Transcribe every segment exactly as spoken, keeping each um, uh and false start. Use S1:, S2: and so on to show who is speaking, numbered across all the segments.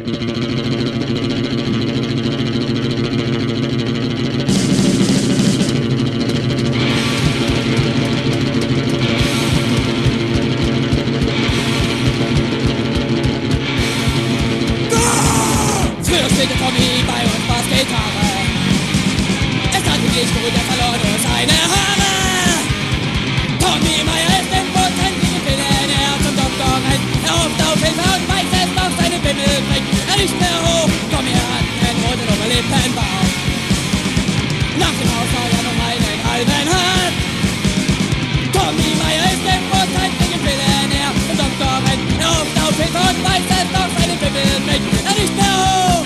S1: Früher spielte Tommy bei uns Bassgitarre. Es hat ihn nicht gut, er verlor nur seine Haare. Tommy Meier ist im potentigen Willen, er zum Doktor rennt. Er hofft auf Hilfe und weiß es, doch seine Bimmel bringt er nicht mehr hoch. Tommy hat einen roten Oberlippenbauch. Nach dem Haus soll er noch einen halben hat. Tommy Meier ist im potentigen Willen, er zum Doktor rennt. Er hofft auf Hilfe und weiß es, doch seine Bimmel bringt er nicht mehr hoch.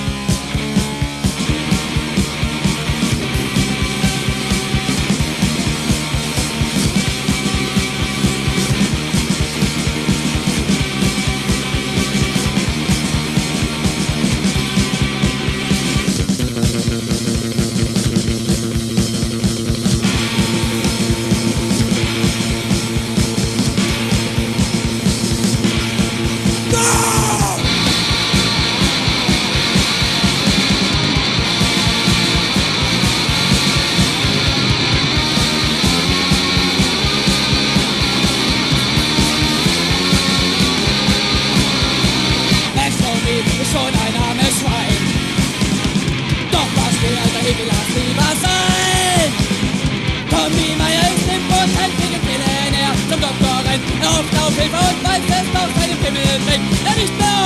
S1: Ist schon ein armes Schwein. Doch was will alter Hegel, lass lieber sein. Tommy Meier ist im potentigen Willen, er zum Doktor rennt. Er hofft auf Hilfe und weiß es, doch seine Pimmel bringt er nicht mehr.